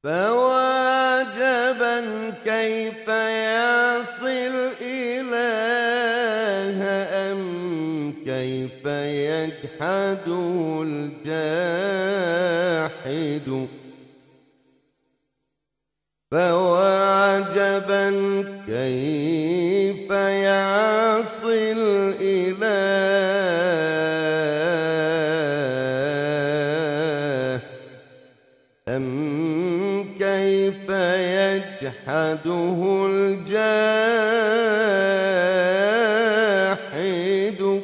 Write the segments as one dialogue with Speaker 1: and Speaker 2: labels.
Speaker 1: فوعجبا كيف يعصي الإله أم كيف يجحده الجاحد. فوعجبا كيف يعصي الإله أم كيف يجحده الجاحد.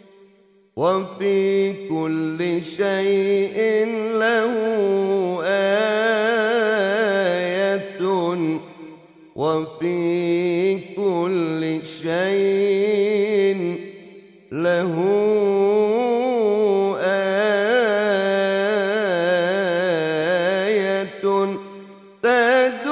Speaker 1: وفي كل شيء له آية وفي كل شيء له آية تدل